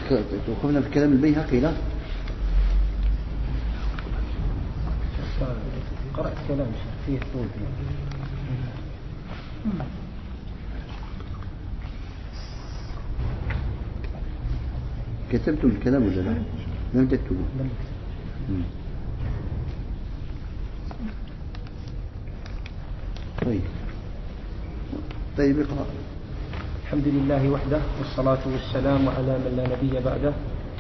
توقفنا في كلام البيهقي. لا قرأت كلام فيه طول كتبتم الكلام ولا لا؟ لم تكتبوا؟ طيب اقرأ. الحمد لله وحده والصلاة والسلام على من لا نبي بعده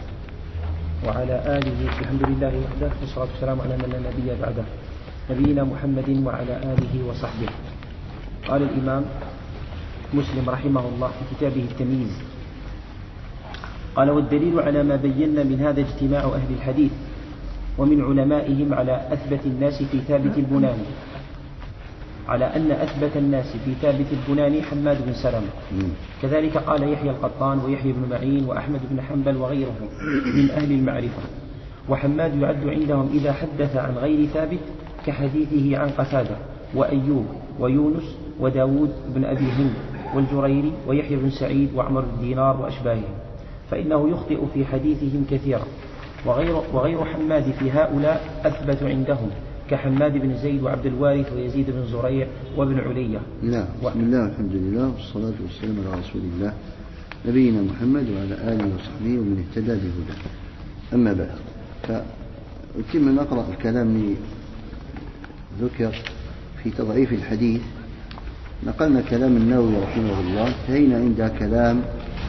وعلى آله. الحمد لله وحده والصلاة والسلام على من لا نبي بعده نبينا محمد وعلى آله وصحبه. قال الإمام مسلم رحمه الله في كتابه التمييز قال: والدليل على ما بينا من هذا اجتماع أهل الحديث ومن علمائهم على أثبت الناس في ثابت البناني، على أن أثبت الناس في ثابت البناني حماد بن سلمة. كذلك قال يحيى القطان ويحيى بن معين وأحمد بن حنبل وغيرهم من أهل المعرفة. وحماد يعد عندهم إذا حدث عن غير ثابت كحديثه عن قتادة وأيوب ويونس وداود بن أبي هند والجريري ويحيى بن سعيد وعمر بن دينار وأشباههم، فإنه يخطئ في حديثهم كثيرا. وغير حماد في هؤلاء أثبت عندهم كحماد بن زيد وعبد الوارث ويزيد بن زريع وابن علية. لا. بسم الله الحمد لله والصلاة والسلام على رسول الله نبينا محمد وعلى آله وصحبه ومن اهتدى بهداه. أما بعد، فأتم نقرأ الكلام اللي ذكر في تضعيف الحديث. نقلنا كلام النووي رحمه الله، انتهينا عند كلام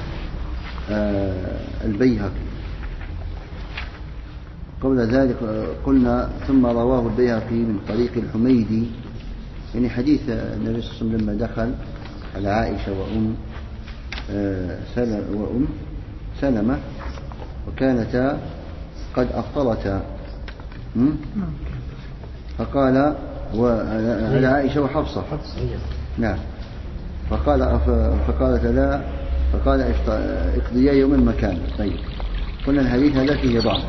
البيهقي. قبل ذلك قلنا: ثم رواه البيهقي من طريق الحميدي، يعني حديث النبي صلى الله عليه وسلم لما دخل على عائشة وأم سلمة وكانتا قد أفطرتا، فقال على عائشة وحفصة، نعم، فقالت لا، فقال اقضيا يوما مكان. طيب، قلنا الحديث هذا فيه ضعف.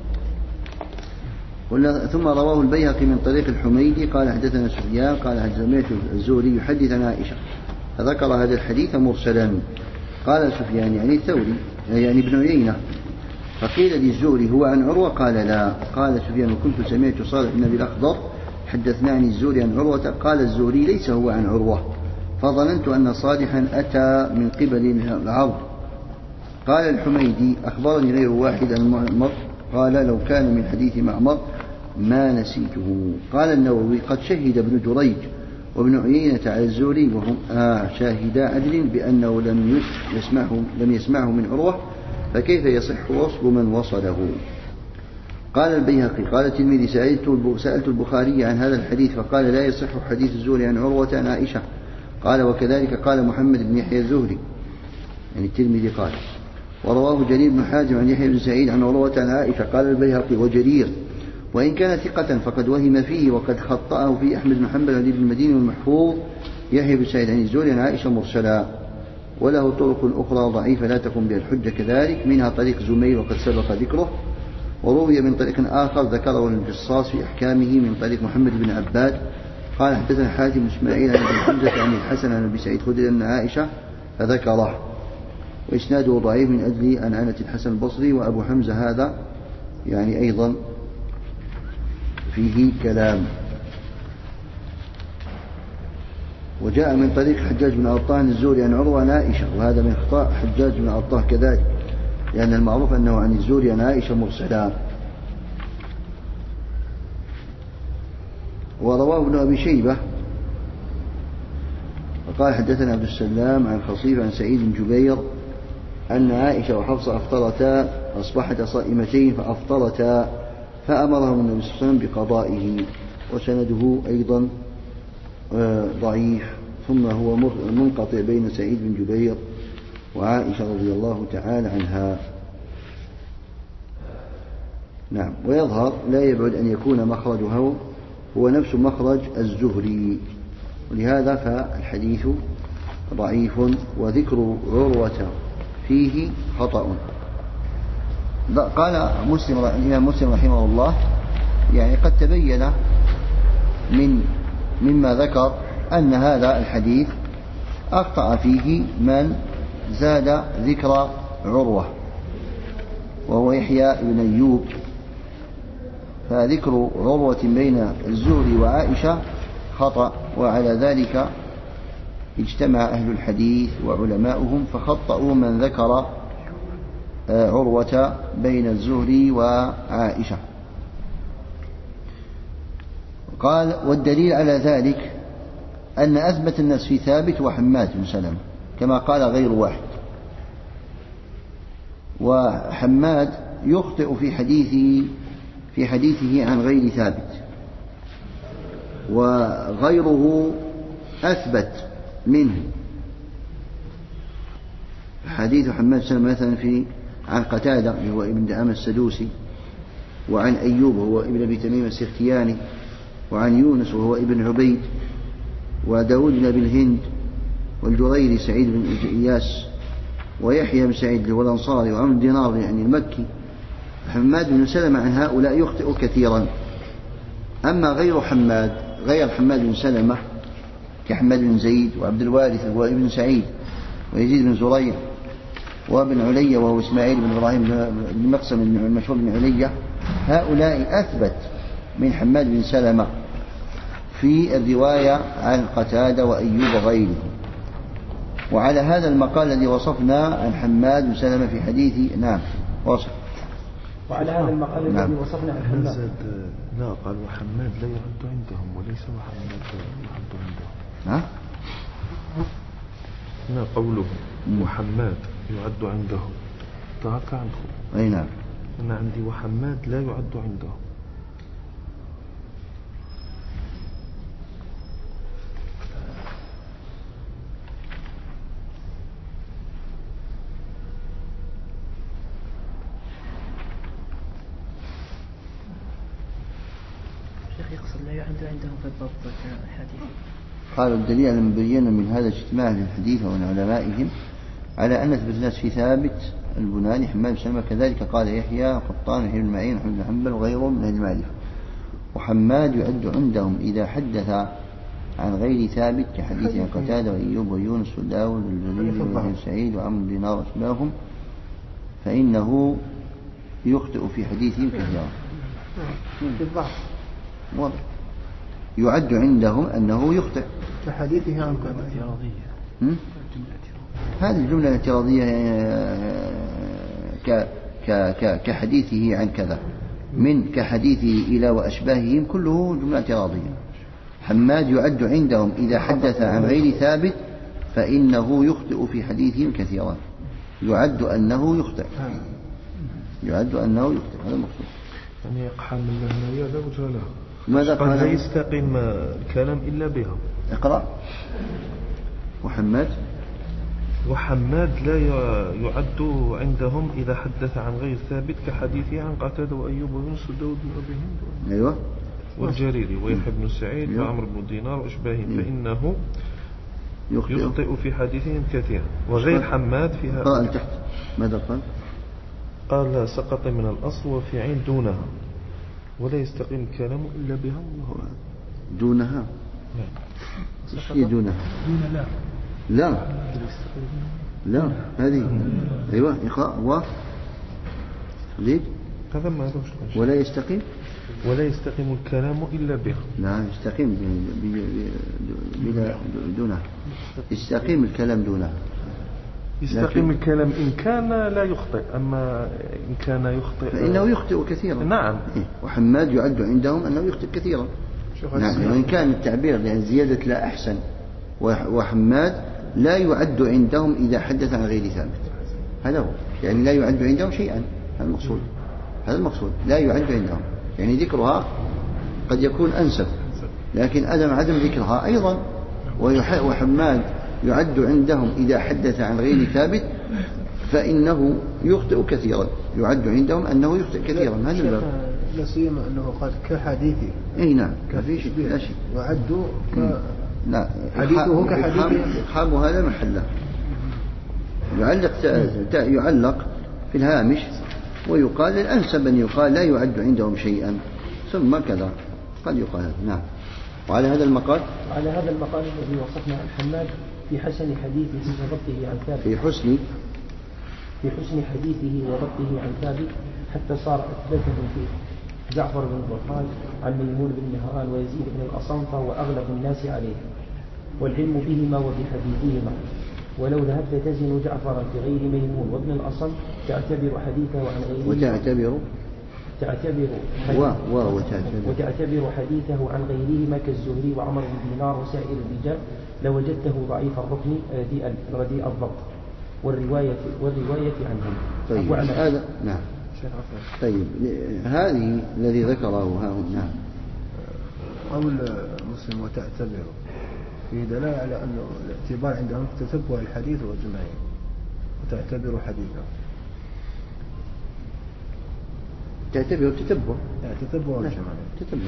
قلنا: ثم رواه البيهقي من طريق الحميدي قال حدثنا سفيان قال سمعت الزهري يحدث عن عائشة، فذكر هذا الحديث مرسلا. قال سفيان يعني الثوري يعني ابن عيينة، فقيل للزهري هو عن عروة؟ قال لا. قال سفيان: وكنت سمعت صالح بن أبي الأخضر حدثنا عن الزهري عن عروة. قال الزهري: ليس هو عن عروة، فظننت أن صالحا أتى من قبل العرض. قال الحميدي: أخبرني غير واحد عن معمر، قال لو كان من حديث معمر ما نسيته. قال النووي: قد شهد ابن جريج وابن عيينة على الزهري وهم شاهدا عدل بأنه لم يسمعه من عروة، فكيف يصح وصل من وصله؟ قال البيهقي: قال الترمذي: سألت البخاري عن هذا الحديث فقال لا يصح حديث الزهري عن عروة عن عائشة. قال: وكذلك قال محمد بن يحيى الزهري، يعني الترمذي قال. ورواه جرير بن حازم عن يحيى بن سعيد عن عروة عن عائشة. قال البيهقي: وجرير وإن كان ثقة فقد وهم فيه وقد خطأه في أحمد بن حنبل وعلي بن المديني والمحفوظ يحيى بن سعيد عن الزهري عن عائشة مرسلا، وله طرق أخرى ضعيفة لا تقوم بها الحجة كذلك، منها طريق زميل وقد سبق ذكره. وروي من طريق آخر ذكره الجصاص في أحكامه من طريق محمد بن عباد قال حدثنا حاتم إسماعيل عن ابن حمزة عن الحسن عن أبي سعيد خدري عن عائشة فذكره، وإسناده ضعيف من أجل أنعنة الحسن البصري. وأبو حمزة هذا يعني أيضا فيه كلام. وجاء من طريق حجاج بن عطاه عن الزهري عن عروة عن عائشة، وهذا من أخطاء حجاج بن عطاه كذلك، لأن المعروف أنه عن الزهري عن عائشة مرسلا. ورواه ابن أبي شيبة وقال حدثنا عبد السلام عن خصيف عن سعيد بن جبير أن عائشة وحفصة أفطرتا أصبحتا صائمتين فأفطرتا فأمرهم النبي صلى الله عليه وسلم بقضائه، وسنده أيضا ضعيف. ثم هو منقطع بين سعيد بن جبير وعائشة رضي الله تعالى عنها. نعم. ويظهر لا يبعد أن يكون مخرجه هو نفس مخرج الزهري، ولهذا فالحديث ضعيف. وذكر عروة فيه خطأ. قال الإمام مسلم رحمه الله يعني قد تبين مما ذكر أن هذا الحديث أخطأ فيه من زاد ذكر عروة، وهو يحيى بن أيوب. فذكر عروة بين الزهري وعائشة خطأ، وعلى ذلك اجتمع أهل الحديث وعلماؤهم فخطأوا من ذكر عروة بين الزهري وعائشة. قال: والدليل على ذلك أن أثبت الناس في ثابت وحماد بن سلمة كما قال غير واحد، وحماد يخطئ في حديثه عن غير ثابت، وغيره أثبت منه. حديث حماد بن سلمة مثلا عن قتادة هو ابن دعامة السدوسي، وعن أيوب هو ابن أبي تميم السختياني، وعن يونس وهو ابن عبيد، وداود بن أبي الهند، والجريري سعيد بن إياس، ويحيى بن سعيد والأنصاري، وعمرو دينار يعني المكي. حماد بن سلمة عن هؤلاء يخطئ كثيرا. أما غير حماد بن سلمة كحماد بن زيد وعبد الوارث وابن سعيد ويزيد بن زريع وابن علية وهو إسماعيل بن إبراهيم بن مقسم المشهور بن علية، هؤلاء أثبت من حماد بن سلمة في الرواية عن قتادة وأيوب وغيره. وعلى هذا المقال الذي وصفنا عن حماد بن سلمة في حديث وصف. وعلى هذا المقال الذي وصفنا عن حماد لا قال وحماد لا يعد عندهم وليس وحماد يعد عندهم. لا قوله وحماد يعد عندهم تهكا عندهم. أي نعم. أنا عندي وحماد لا يعد عندهم. يقصد لا يعد عندهم في الضبط كحديث. قالوا الدليل على مبين من هذا اجتماع للحديث ومن علمائهم على أن أثبت الناس في ثابت البناني حماد بن سلمة، كذلك قال يحيى قطان وحبن معين وحبن بن حنبل وغيرهم من المعرفة. وحماد يعد عندهم إذا حدث عن غير ثابت كحديث عن قتادة وأيوب ويونس وداود والجليل وابن سعيد وعمرو دينار وأشباههم، فإنه يخطئ في حديثهم كثيرا. يعد عندهم أنه يخطئ كحديثه عن هذه الجملة الاعتراضية كحديثه عن كذا من كحديثه إلى وأشباههم كله جملة اعتراضية. حماد يعد عندهم إذا حدث عن غير ثابت فإنه يخطئ في حديثهم كثيرا. يعد أنه يخطئ هذا المقصود. يعني يقحم من لا وجه له. ماذا قال؟ لا يستقيم الكلام إلا بها. اقرأ. وحماد لا يعد عندهم إذا حدث عن غير ثابت كحديثه عن قتادة وأيوب ويونس وداود بن أبي هند أيوة والجريري ويحيى بن سعيد وعمرو بن دينار وأشباههم، فإنه يخطئ في حديثهم كثيرا. وغير حماد فيها قال تحت ماذا قال؟ قال سقط من الأصل وفي عين دونها ولا يستقيم الكلام إلا بها. دونها ايش هي دونها؟ لا هذه ايوه اقرأ ليه هذا ما ولا يستقيم الكلام إلا بها. لا يستقيم بلا دونها. يستقيم الكلام دونها. يستقيم الكلام إن كان لا يخطئ، أما إن كان يخطئ فإنه يخطئ كثيرا. نعم. وحماد يعد عندهم أنه يخطئ كثيرا. نعم. وإن كان التعبير لأن زيادة لا أحسن. وحماد لا يعد عندهم إذا حدث عن غير ثابت. هذا هو يعني لا يعد عندهم شيئا. هذا المقصود لا يعد عندهم، يعني ذكرها قد يكون أنسب لكن عدم ذكرها أيضا. وحماد يعد عندهم إذا حدث عن غير ثابت فإنه يخطئ كثيرا. يعد عندهم أنه يخطئ كثيرا. هذا الباب لا سيما أنه قال كحديثه. أي نعم كفي شيء لا شيء. وعدوا لا حديثه كحديثه. إقحام هذا محله. يعلق في الهامش ويقال الأنسب أن يقال لا يعد عندهم شيئا ثم كذا قد يقال. نعم. وعلى هذا المقال الذي وصفنا عن حماد في حسن حديثه وضبطه عن ثابت. في حسن في حسن حديثه وضبطه عن ثابت حتى صار أثبتهم فيه جعفر بن برقان عن ميمون بن مهران ويزيد بن الأصم فهو أغلب الناس عليه، والعلم بهما وبحديثهما. ولو ذهبت تزن جعفرا في غير ميمون وابن الأصم تعتبر حديثه عن غيره وتعتبر حديثه عن غيرهما كالزهري وعمر بن دينار وسائر الرجال لوجدته ضعيف الركن رديء الضبط والرواية عنهم. طيب هذا نعم. طيب هذه الذي ذكره ها هنا قول مسلم وتعتبر فيه دلالة على أنه الاعتبار عندهم تتبع الحديث وجمعه وتعتبر حديثه. تعتبر تتبع وجمعه تتبع.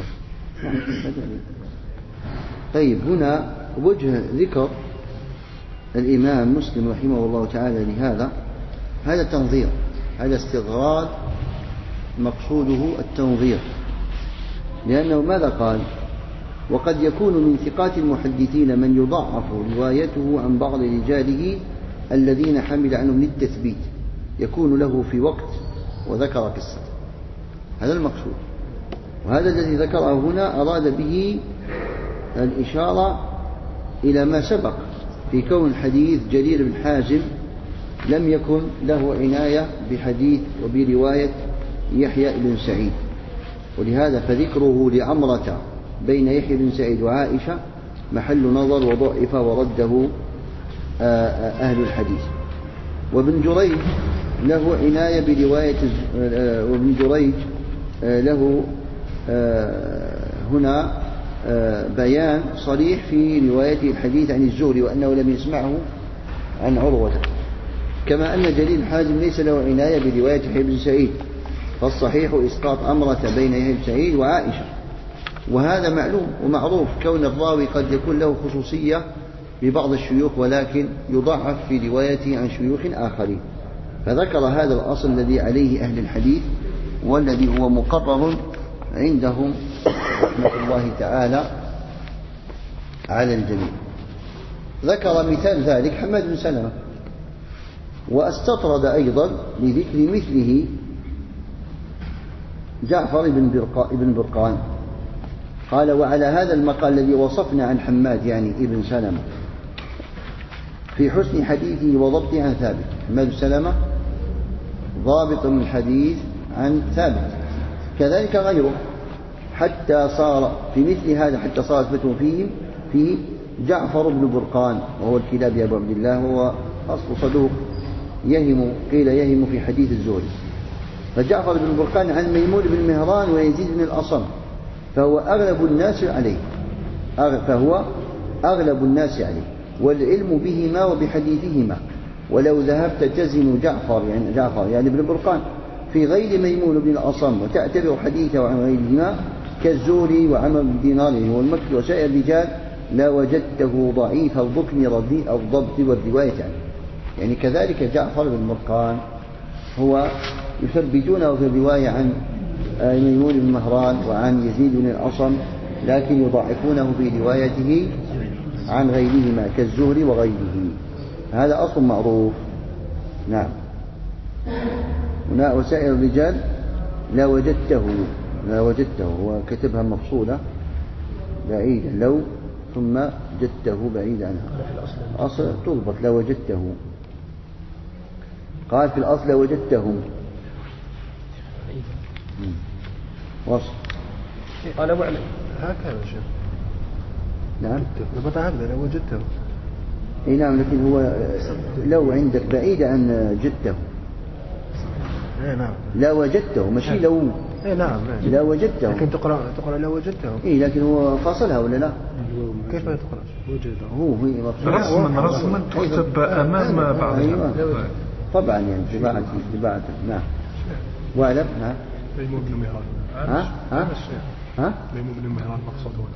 طيب هنا وجه ذكر الإمام مسلم رحمه الله تعالى لهذا هذا تنظير، هذا استغراض مقصوده التنظير، لأنه ماذا قال؟ وقد يكون من ثقات المحدثين من يضعف روايته عن بعض رجاله الذين حمل عنهم للتثبيت يكون له في وقت وذكر قصة. هذا المقصود، وهذا الذي ذكره هنا أراد به الإشارة إلى ما سبق في كون حديث جرير بن حازم لم يكن له عناية بحديث وبرواية يحيى بن سعيد، ولهذا فذكره لعمرة بين يحيى بن سعيد وعائشة محل نظر وضعف ورده أهل الحديث. وابن جريج له عناية برواية وابن جريج له هنا بيان صريح في روايته الحديث عن الزهري وأنه لم يسمعه عن عروة، كما أن جرير حازم ليس له عناية برواية يحيى بن سعيد، فالصحيح إسقاط أمرة بين يحيى بن سعيد وعائشة. وهذا معلوم ومعروف كون الراوي قد يكون له خصوصية ببعض الشيوخ ولكن يضعف في روايته عن شيوخ آخرين، فذكر هذا الأصل الذي عليه أهل الحديث والذي هو مقرر عندهم رحمة الله تعالى على الجميع. ذكر مثال ذلك حماد بن سلمة، واستطرد أيضا لذكر مثله جعفر بن برقان. قال وعلى هذا المقال الذي وصفنا عن حماد يعني ابن سلمة في حسن حديثه وضبطه عن ثابت. حماد بن سلمة ضابط من الحديث عن ثابت، كذلك غيره، حتى صار في مثل هذا حتى صار اثبته فيه جعفر بن برقان وهو الكلابي أبو عبد الله، هو أصل صدوق قيل يهم في حديث الزهري. فجعفر بن برقان عن ميمون بن مهران ويزيد بن الأصم فهو أغلب الناس عليه والعلم بهما وبحديثهما. ولو ذهبت تزن جعفر يعني ابن برقان في غير ميمون بن الأصم وتعتبر حديثه عن غيرهما كالزهري وعمر بن دينار والمكي وسائر الرجال لوجدته ضعيف الركن رديء الضبط والرواية عنه. يعني كذلك جعفر بن برقان هو يثبتونه في الرواية عن ميمون بن مهران وعن يزيد بن الأصم، لكن يضعفونه في روايته عن غيرهما كالزهري وغيره. هذا أصل معروف. نعم. وسائر الرجال لا وجدته وكتبها مفصولة بعيدا لو ثم جدته بعيد عنها، أصل تضبط لا وجدته. قال في الأصل وجدتهم وصل. قال وعلم هكذا شيء. نعم ضبط هكذا لو وجدته. اي نعم، لكن هو لو عندك بعيد عن جدته. نعم لا وجدته ماشي لو. نعم لا وجدته، لكن تقرأ لا وجدته. لكن هو فاصلها ولا لا؟ كيف لا تقرأ وجدته؟ هو رسما تكتب أمام بعض. أيوة. طبعا يعني طباعة. نعم. واعلم. نعم. ميمون بن مهران. ها؟ ميمون بن مهران مقصده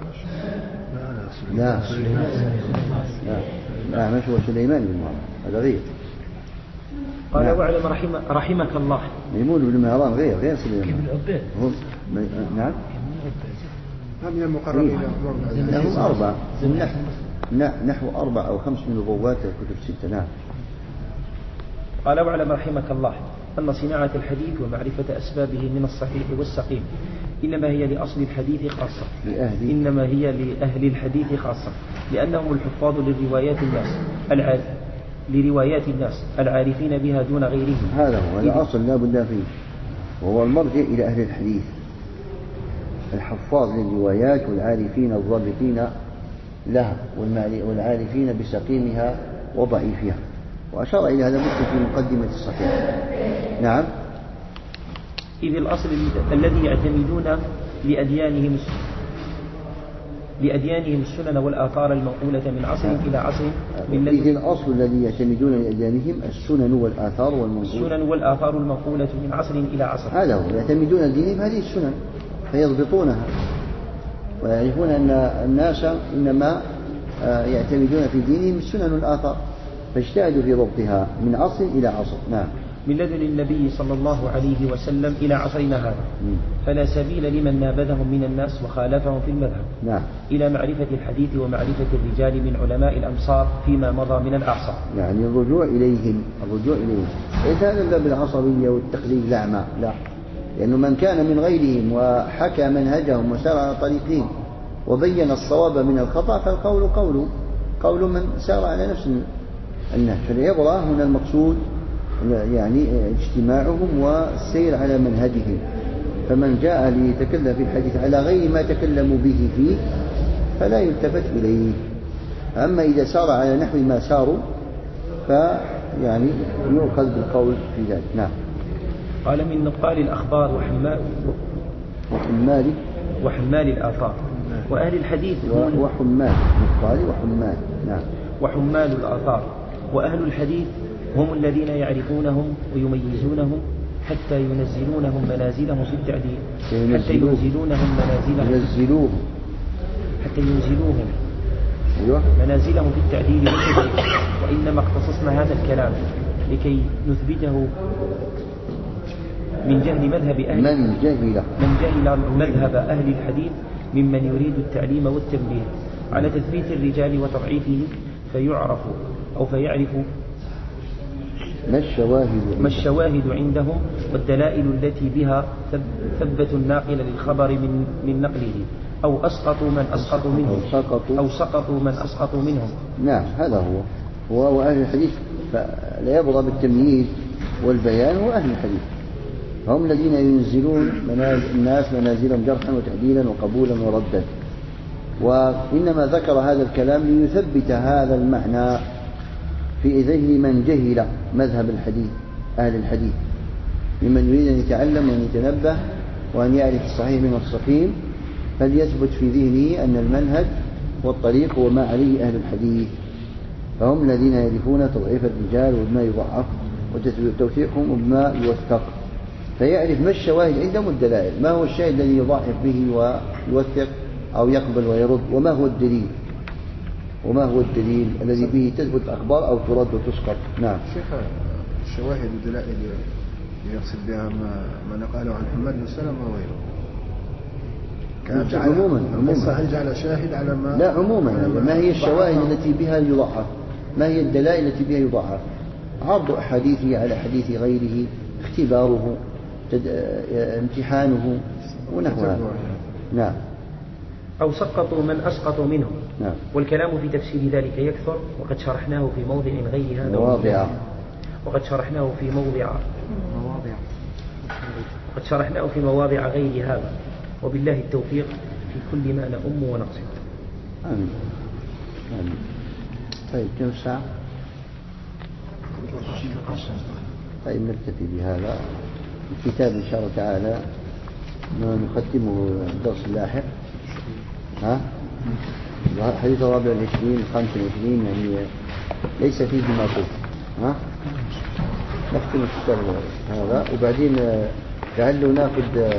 لا مش هو سليمان بن مهران، هذا غير. قال نعم. واعلم رحمك الله ميمون بن مهران غير سليمان بن عبيد. نعم. هم المقربين هم أربعة نحو 4 أو 5 من الرواة الكتب 6. نعم. قال واعلم رحمك الله أن صناعة الحديث ومعرفة أسبابه من الصحيح والسقيم إنما هي لأصل الحديث خاصة، إنما هي لأهل الحديث خاصة، لأنهم الحفاظ لروايات الناس العارفين بها دون غيرهم. هذا هو الأصل لا بد فيه، وهو المرجع إلى أهل الحديث، الحفاظ للروايات والعارفين الضابطين لها والعارفين بسقيمها وضعيفها. وأشار إلى هذا مسلم في مقدمة الصحيح. نعم. إذ الأصل الذي يعتمدون لأديانهم السنن والآثار المنقولة من عصر إلى عصر. إذ الأصل الذي يعتمدون لأديانهم السنن والآثار المنقولة من عصر إلى عصر. هذا هو، يعتمدون دينهم هذه السنن فيضبطونها، ويعرفون أن الناس إنما يعتمدون في دينهم السنن والآثار، فاجتهدوا في ضبطها من عصر إلى عصر. نعم. من لدن النبي صلى الله عليه وسلم إلى عصرنا هذا، فلا سبيل لمن نابذهم من الناس وخالفهم في المذهب. نعم. إلى معرفة الحديث ومعرفة الرجال من علماء الأمصار فيما مضى من الأعصار. يعني الرجوع إليهم ليس هذا الباب العصبية والتقليد الأعمى، لا، لأنه من كان من غيرهم وحكى منهجهم وسار على طريقهم وبين الصواب من الخطأ فالقول قول من سار على نفس النهج. فالعبرة هنا المقصود يعني اجتماعهم والسير على منهجهم، فمن جاء ليتكلم في الحديث على غير ما تكلموا به فيه فلا يلتفت إليه. أما إذا سار على نحو ما ساروا فيعني يؤخذ بالقول في ذلك. نعم. قال من نقال الأخبار وحمال الآثار وأهل الحديث وحمال نقال وحمال. نعم. وحمال الآثار وأهل الحديث هم الذين يعرفونهم ويميزونهم حتى ينزلونهم منازلهم في التعديل، حتى ينزلوهم منازلهم في التعديل والتدريب. وإنما اختصصنا هذا الكلام لكي نثبته من جهل مذهب أهل الحديث ممن يريد التعليم والتنبيه على تثبيت الرجال وتضعيفه، فيعرف ما الشواهد عندهم والدلائل التي بها ثبتوا الناقل للخبر من نقله، أو أسقطوا من أسقطوا منهم. نعم. هذا هو وأهل الحديث فلا يبغى بالتمييز والبيان. وأهل الحديث هم الذين ينزلون الناس منازلهم جرحا وتعديلا وقبولا وردا. وإنما ذكر هذا الكلام ليثبت هذا المعنى في ذهن من جهل مذهب الحديث أهل الحديث، ممن يريد أن يتعلم وأن يتنبه وأن يعرف الصحيح من السقيم، فليثبت في ذهنه أن المنهج والطريق هو ما عليه أهل الحديث، فهم الذين يعرفون تضعيف الرجال وبما يضعف وتوثيقهم وبما يوثق، فيعرف ما الشواهد عندهم والدلائل، ما هو الشاهد الذي يضعف به ويوثق أو يقبل ويرد، وما هو الدليل الذي به تثبت الأخبار أو ترد وتسقط. نعم. شيخ، الشواهد والدلائل يقصد بها ما نقاله عن محمد بن سلمة وغيره. عموما هل جعل شاهد على ما لا عموما ما هي الشواهد التي بها يضعف، ما هي الدلائل التي بها يضعف؟ عرض أحاديثه على حديث غيره، اختباره، امتحانه ونحو هذا. نعم. أو سقطوا من أسقطوا منهم. نعم. والكلام في تفسير ذلك يكثر، وقد شرحناه في موضع غير هذا وقد شرحناه في مواضع غير هذا، وبالله التوفيق في كل ما نؤم ونقصد. آمين. طيب كم ساعة؟ طيب نكتفي بهذا الكتاب إن شاء الله تعالى، نختمه الدرس اللاحق. حديث 24 25 يعني ليس فيه ما قلت. نختم الكتاب هذا، وبعدين لعله ناخذ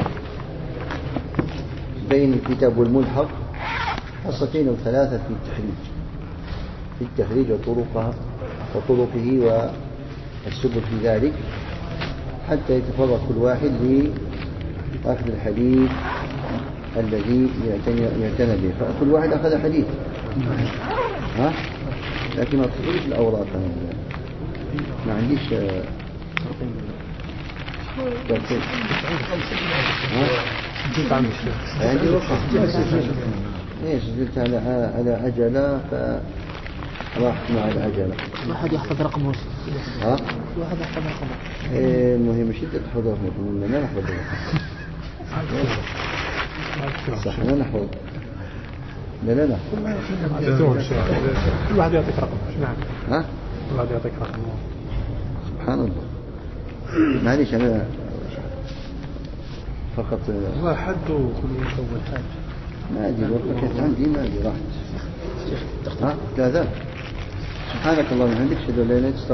بين الكتاب والملحق حصتين أو ثلاثة في التخريج وطرقه والسبل في ذلك، حتى يتفرغ كل واحد لأخذ الحديث الذي يعتنى به. فكل واحد أخذ حديث، لكن ما تصير الأوراق. ما عنديش ترتيب. عندي رخص. ايش سجلت على عجلة فراحت مع العجلة. واحد يحفظ رقمه. ها؟ واحد يحفظ رقمه. المهم شدة حضور ما نحفظ. صح ما نحفظ. لا كل واحد يعطيك رقم. نعم. ها؟ كل واحد يعطيك رقم. سبحان الله. معليش أنا فقط واحد وكل يسوي حاجة. ما أدري والله كانت عندي ما أدري راحت. ها؟ كذا. سبحانك اللهم وبحمدك أشهد أن لا إله إلا أنت